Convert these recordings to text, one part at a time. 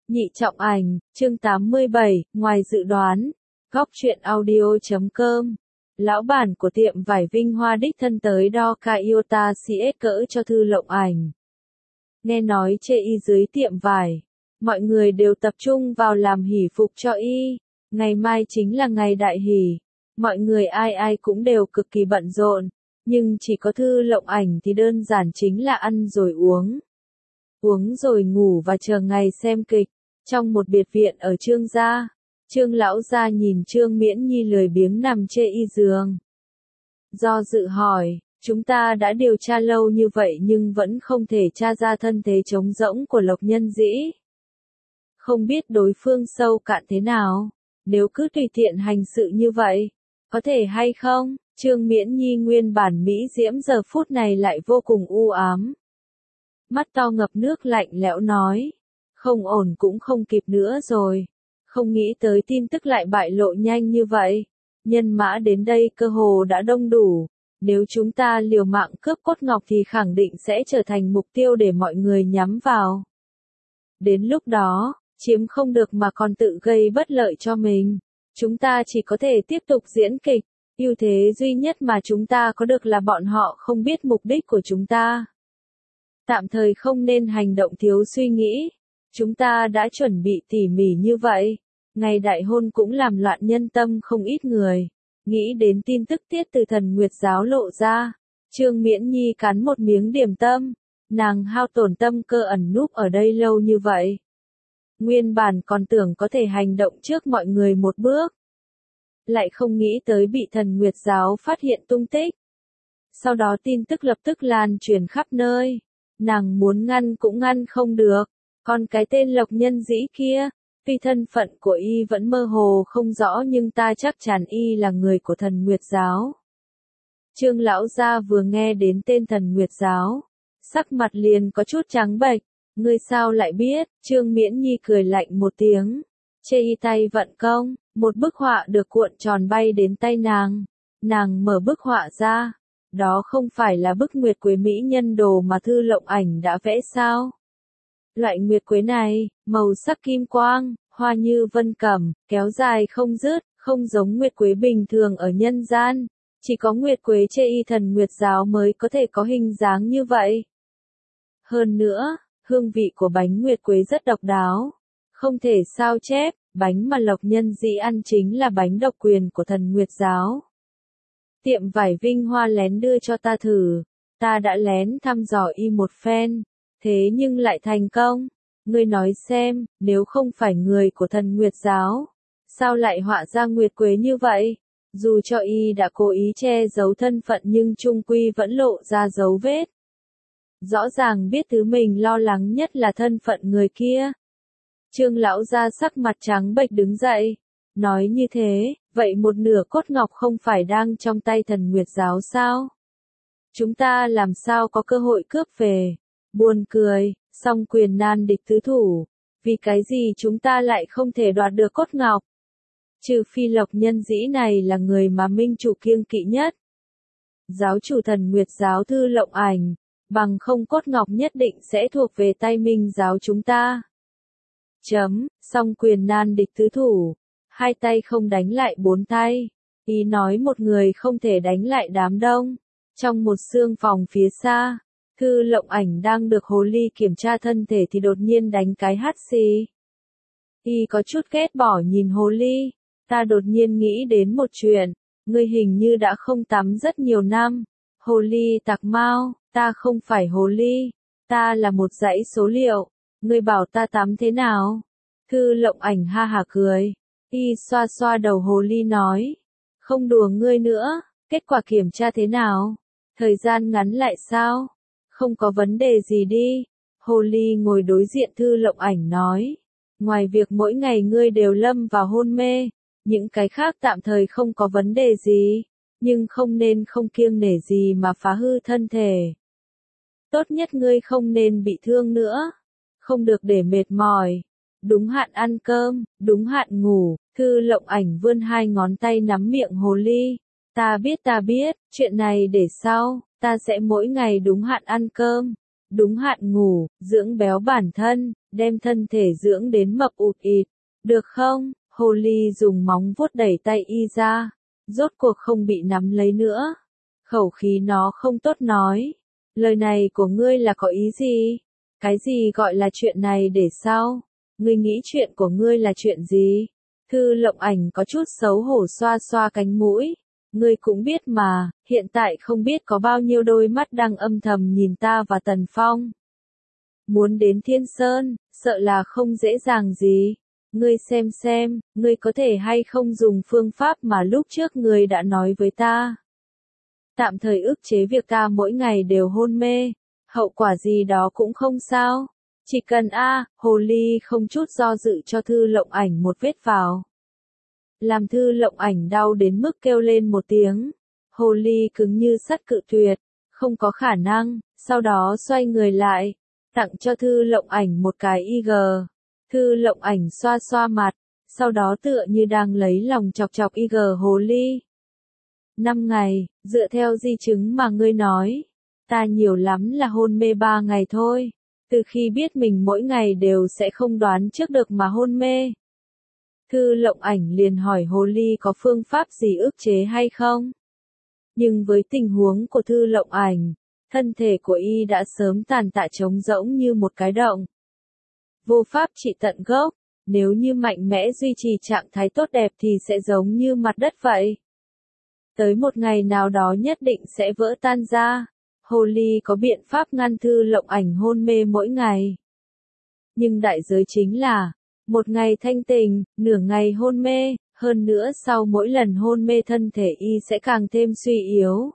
Nhị trọng ảnh, chương 87, ngoài dự đoán. Góc truyện audio.com. Lão bản của tiệm vải Vinh Hoa đích thân tới đo Iota CS cỡ cho Thư Lộng Ảnh. Nghe nói chê y dưới tiệm vải, mọi người đều tập trung vào làm hỷ phục cho y. Ngày mai chính là ngày đại hỷ, mọi người ai ai cũng đều cực kỳ bận rộn, nhưng chỉ có Thư Lộng Ảnh thì đơn giản chính là ăn rồi uống. Uống rồi ngủ và chờ ngày xem kịch. Trong một biệt viện ở Trương gia, Trương lão gia nhìn Trương Miễn Nhi lười biếng nằm chê y giường. Do dự hỏi, chúng ta đã điều tra lâu như vậy nhưng vẫn không thể tra ra thân thế trống rỗng của Lộc Nhân Dĩ. Không biết đối phương sâu cạn thế nào, nếu cứ tùy tiện hành sự như vậy, có thể hay không? Trương Miễn Nhi nguyên bản mỹ diễm giờ phút này lại vô cùng u ám. Mắt to ngập nước lạnh lẽo nói. Không ổn cũng không kịp nữa rồi. Không nghĩ tới tin tức lại bại lộ nhanh như vậy. Nhân mã đến đây cơ hồ đã đông đủ. Nếu chúng ta liều mạng cướp cốt ngọc thì khẳng định sẽ trở thành mục tiêu để mọi người nhắm vào. Đến lúc đó, chiếm không được mà còn tự gây bất lợi cho mình. Chúng ta chỉ có thể tiếp tục diễn kịch. Ưu thế duy nhất mà chúng ta có được là bọn họ không biết mục đích của chúng ta. Tạm thời không nên hành động thiếu suy nghĩ. Chúng ta đã chuẩn bị tỉ mỉ như vậy. Ngày đại hôn cũng làm loạn nhân tâm không ít người. Nghĩ đến tin tức tiết từ Thần Nguyệt giáo lộ ra. Trương Miễn Nhi cắn một miếng điểm tâm. Nàng hao tổn tâm cơ ẩn núp ở đây lâu như vậy. Nguyên bản còn tưởng có thể hành động trước mọi người một bước. Lại không nghĩ tới bị Thần Nguyệt giáo phát hiện tung tích. Sau đó tin tức lập tức lan truyền khắp nơi. Nàng muốn ngăn cũng ngăn không được. Còn cái tên Lộc Nhân Dĩ kia, tuy thân phận của y vẫn mơ hồ không rõ nhưng ta chắc chắn y là người của Thần Nguyệt giáo. Trương lão gia vừa nghe đến tên Thần Nguyệt giáo, sắc mặt liền có chút trắng bệch. Ngươi sao lại biết? Trương Miễn Nhi cười lạnh một tiếng, chê y tay vận công, một bức họa được cuộn tròn bay đến tay nàng. Nàng mở bức họa ra, đó không phải là bức nguyệt quế mỹ nhân đồ mà Thư Lộng Ảnh đã vẽ sao? Loại nguyệt quế này, màu sắc kim quang, hoa như vân cẩm, kéo dài không dứt, không giống nguyệt quế bình thường ở nhân gian. Chỉ có nguyệt quế chê y Thần Nguyệt giáo mới có thể có hình dáng như vậy. Hơn nữa, hương vị của bánh nguyệt quế rất độc đáo. Không thể sao chép, bánh mà Lộc Nhân Dĩ ăn chính là bánh độc quyền của Thần Nguyệt giáo. Tiệm vải Vinh Hoa lén đưa cho ta thử. Ta đã lén thăm dò y một phen. Thế nhưng lại thành công. Ngươi nói xem, nếu không phải người của Thần Nguyệt giáo, sao lại họa ra nguyệt quế như vậy? Dù cho y đã cố ý che giấu thân phận nhưng chung quy vẫn lộ ra dấu vết. Rõ ràng biết thứ mình lo lắng nhất là thân phận người kia. Trương lão gia sắc mặt trắng bệch đứng dậy. Nói như thế, vậy một nửa cốt ngọc không phải đang trong tay Thần Nguyệt giáo sao? Chúng ta làm sao có cơ hội cướp về? Buồn cười, song quyền nan địch tứ thủ. Vì cái gì chúng ta lại không thể đoạt được cốt ngọc? Trừ phi Lộc Nhân Dĩ này là người mà minh chủ kiêng kỵ nhất. Giáo chủ Thần Nguyệt giáo Thư Lộng Ảnh, bằng không cốt ngọc nhất định sẽ thuộc về tay minh giáo chúng ta. Song quyền nan địch tứ thủ. Hai tay không đánh lại bốn tay. Ý nói một người không thể đánh lại đám đông. Trong một xương phòng phía xa, Thư Lộng Ảnh đang được hồ ly kiểm tra thân thể thì đột nhiên đánh cái hắt xì. Y có chút ghét bỏ nhìn hồ ly. Ta đột nhiên nghĩ đến một chuyện. Ngươi hình như đã không tắm rất nhiều năm. Hồ ly tạc mau, ta không phải hồ ly. Ta là một dãy số liệu. Ngươi bảo ta tắm thế nào? Thư Lộng Ảnh ha hả cười. Y xoa xoa đầu hồ ly nói. Không đùa ngươi nữa, kết quả kiểm tra thế nào? Thời gian ngắn lại sao? Không có vấn đề gì đi. Hồ ly ngồi đối diện Thư Lộng Ảnh nói. Ngoài việc mỗi ngày ngươi đều lâm vào hôn mê, những cái khác tạm thời không có vấn đề gì, nhưng không nên không kiêng nể gì mà phá hư thân thể. Tốt nhất ngươi không nên bị thương nữa. Không được để mệt mỏi. Đúng hạn ăn cơm, đúng hạn ngủ. Thư Lộng Ảnh vươn hai ngón tay nắm miệng hồ ly. Ta biết, chuyện này để sau. Ta sẽ mỗi ngày đúng hạn ăn cơm, đúng hạn ngủ, dưỡng béo bản thân, đem thân thể dưỡng đến mập ụt ịt, được không? Holly dùng móng vuốt đẩy tay y ra, rốt cuộc không bị nắm lấy nữa. Khẩu khí nó không tốt nói. Lời này của ngươi là có ý gì? Cái gì gọi là chuyện này để sau? Ngươi nghĩ chuyện của ngươi là chuyện gì? Thư Lộng Ảnh có chút xấu hổ xoa xoa cánh mũi. Ngươi cũng biết mà, hiện tại không biết có bao nhiêu đôi mắt đang âm thầm nhìn ta và Tần Phong. Muốn đến Thiên Sơn, sợ là không dễ dàng gì. Ngươi xem, ngươi có thể hay không dùng phương pháp mà lúc trước ngươi đã nói với ta. Tạm thời ức chế việc ta mỗi ngày đều hôn mê, hậu quả gì đó cũng không sao. Chỉ cần Hồ Ly không chút do dự cho Thư Lộng Ảnh một vết vào. Làm Thư Lộng Ảnh đau đến mức kêu lên một tiếng. Hồ Ly cứng như sắt cự tuyệt, không có khả năng, sau đó xoay người lại, tặng cho Thư Lộng Ảnh một cái IG. Thư Lộng Ảnh xoa xoa mặt, sau đó tựa như đang lấy lòng chọc chọc IG Hồ Ly. 5 ngày, dựa theo di chứng mà ngươi nói, ta nhiều lắm là hôn mê 3 ngày thôi. Từ khi biết mình mỗi ngày đều sẽ không đoán trước được mà hôn mê. Thư Lộng Ảnh liền hỏi Hồ Ly có phương pháp gì ức chế hay không? Nhưng với tình huống của Thư Lộng Ảnh, thân thể của y đã sớm tàn tạ trống rỗng như một cái động. Vô pháp trị tận gốc, nếu như mạnh mẽ duy trì trạng thái tốt đẹp thì sẽ giống như mặt đất vậy. Tới một ngày nào đó nhất định sẽ vỡ tan ra. Hồ Ly có biện pháp ngăn Thư Lộng Ảnh hôn mê mỗi ngày. Nhưng đại giới chính là, một ngày thanh tỉnh, nửa ngày hôn mê, hơn nữa sau mỗi lần hôn mê thân thể y sẽ càng thêm suy yếu.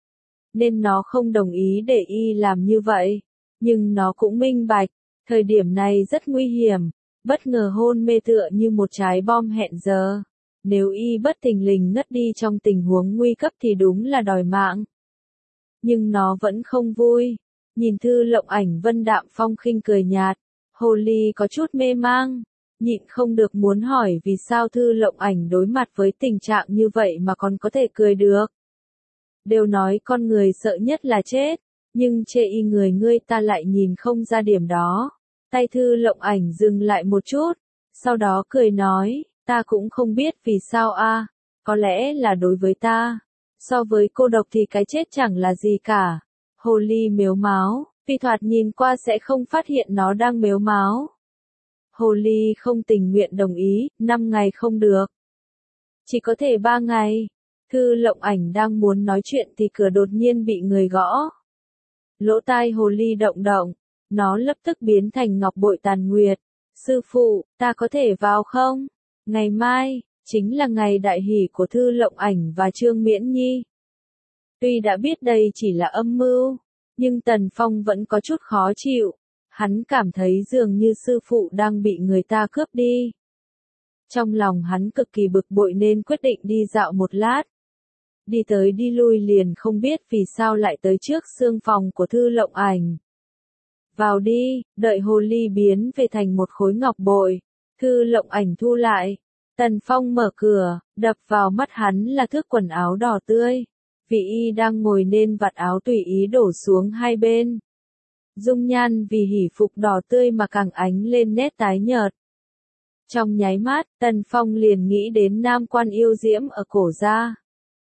Nên nó không đồng ý để y làm như vậy. Nhưng nó cũng minh bạch, thời điểm này rất nguy hiểm, bất ngờ hôn mê tựa như một trái bom hẹn giờ. Nếu y bất thình lình ngất đi trong tình huống nguy cấp thì đúng là đòi mạng. Nhưng nó vẫn không vui. Nhìn Thư Lộng Ảnh vân đạm phong khinh cười nhạt, Hồ Ly có chút mê mang, nhịn không được muốn hỏi vì sao Thư Lộng Ảnh đối mặt với tình trạng như vậy mà còn có thể cười được. Đều nói con người sợ nhất là chết, nhưng chê y người ngươi ta lại nhìn không ra điểm đó. Tay Thư Lộng Ảnh dừng lại một chút, sau đó cười nói, ta cũng không biết vì sao có lẽ là đối với ta. So với cô độc thì cái chết chẳng là gì cả. Hồ Ly mếu máo, vì thoạt nhìn qua sẽ không phát hiện nó đang mếu máo. Hồ Ly không tình nguyện đồng ý, 5 ngày không được. Chỉ có thể 3 ngày. Thư Lộng Ảnh đang muốn nói chuyện thì cửa đột nhiên bị người gõ. Lỗ tai Hồ Ly động động, nó lập tức biến thành ngọc bội tàn nguyệt. Sư phụ, ta có thể vào không? Ngày mai chính là ngày đại hỷ của Thư Lộng Ảnh và Trương Miễn Nhi. Tuy đã biết đây chỉ là âm mưu, nhưng Tần Phong vẫn có chút khó chịu. Hắn cảm thấy dường như sư phụ đang bị người ta cướp đi. Trong lòng hắn cực kỳ bực bội nên quyết định đi dạo một lát. Đi tới đi lui liền không biết vì sao lại tới trước xương phòng của Thư Lộng Ảnh. Vào đi, đợi Hồ Ly biến về thành một khối ngọc bội. Thư Lộng Ảnh thu lại. Tần Phong mở cửa, đập vào mắt hắn là thước quần áo đỏ tươi. Vì y đang ngồi nên vạt áo tùy ý đổ xuống hai bên. Dung nhan vì hỉ phục đỏ tươi mà càng ánh lên nét tái nhợt. Trong nháy mắt, Tần Phong liền nghĩ đến nam quan yêu diễm ở cổ gia.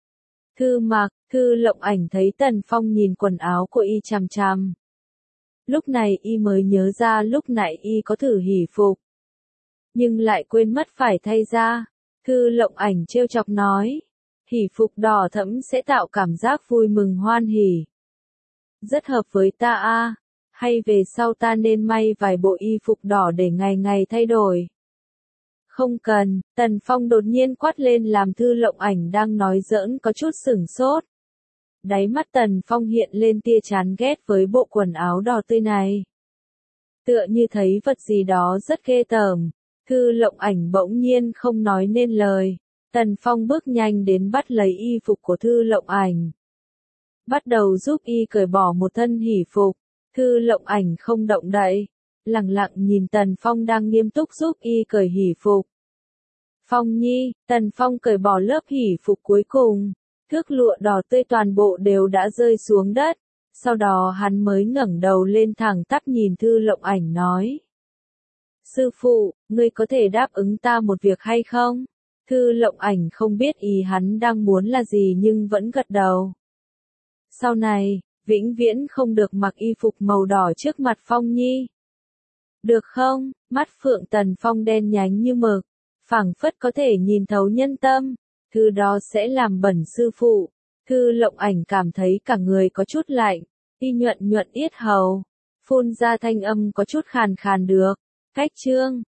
Thư Lộng Ảnh thấy Tần Phong nhìn quần áo của y chằm chằm. Lúc này y mới nhớ ra lúc nãy y có thử hỉ phục. Nhưng lại quên mất phải thay ra. Thư Lộng Ảnh trêu chọc nói. Hỉ phục đỏ thẫm sẽ tạo cảm giác vui mừng hoan hỉ. Rất hợp với ta hay về sau ta nên may vài bộ y phục đỏ để ngày ngày thay đổi. Không cần, Tần Phong đột nhiên quát lên làm Thư Lộng Ảnh đang nói giỡn có chút sửng sốt. Đáy mắt Tần Phong hiện lên tia chán ghét với bộ quần áo đỏ tươi này. Tựa như thấy vật gì đó rất ghê tởm. Thư Lộng Ảnh bỗng nhiên không nói nên lời. Tần Phong bước nhanh đến bắt lấy y phục của Thư Lộng Ảnh. Bắt đầu giúp y cởi bỏ một thân hỉ phục. Thư Lộng Ảnh không động đậy. Lặng lặng nhìn Tần Phong đang nghiêm túc giúp y cởi hỉ phục. Phong Nhi, Tần Phong cởi bỏ lớp hỉ phục cuối cùng. Thước lụa đỏ tươi toàn bộ đều đã rơi xuống đất. Sau đó hắn mới ngẩng đầu lên thẳng tắp nhìn Thư Lộng Ảnh nói. Sư phụ, ngươi có thể đáp ứng ta một việc hay không? Thư Lộng Ảnh không biết ý hắn đang muốn là gì nhưng vẫn gật đầu. Sau này, vĩnh viễn không được mặc y phục màu đỏ trước mặt Phong Nhi. Được không? Mắt Phượng Tần Phong đen nhánh như mực, phảng phất có thể nhìn thấu nhân tâm. Thứ đó sẽ làm bẩn sư phụ. Thư Lộng Ảnh cảm thấy cả người có chút lạnh, y nhuận nhuận yết hầu, phun ra thanh âm có chút khàn khàn được. Cách chương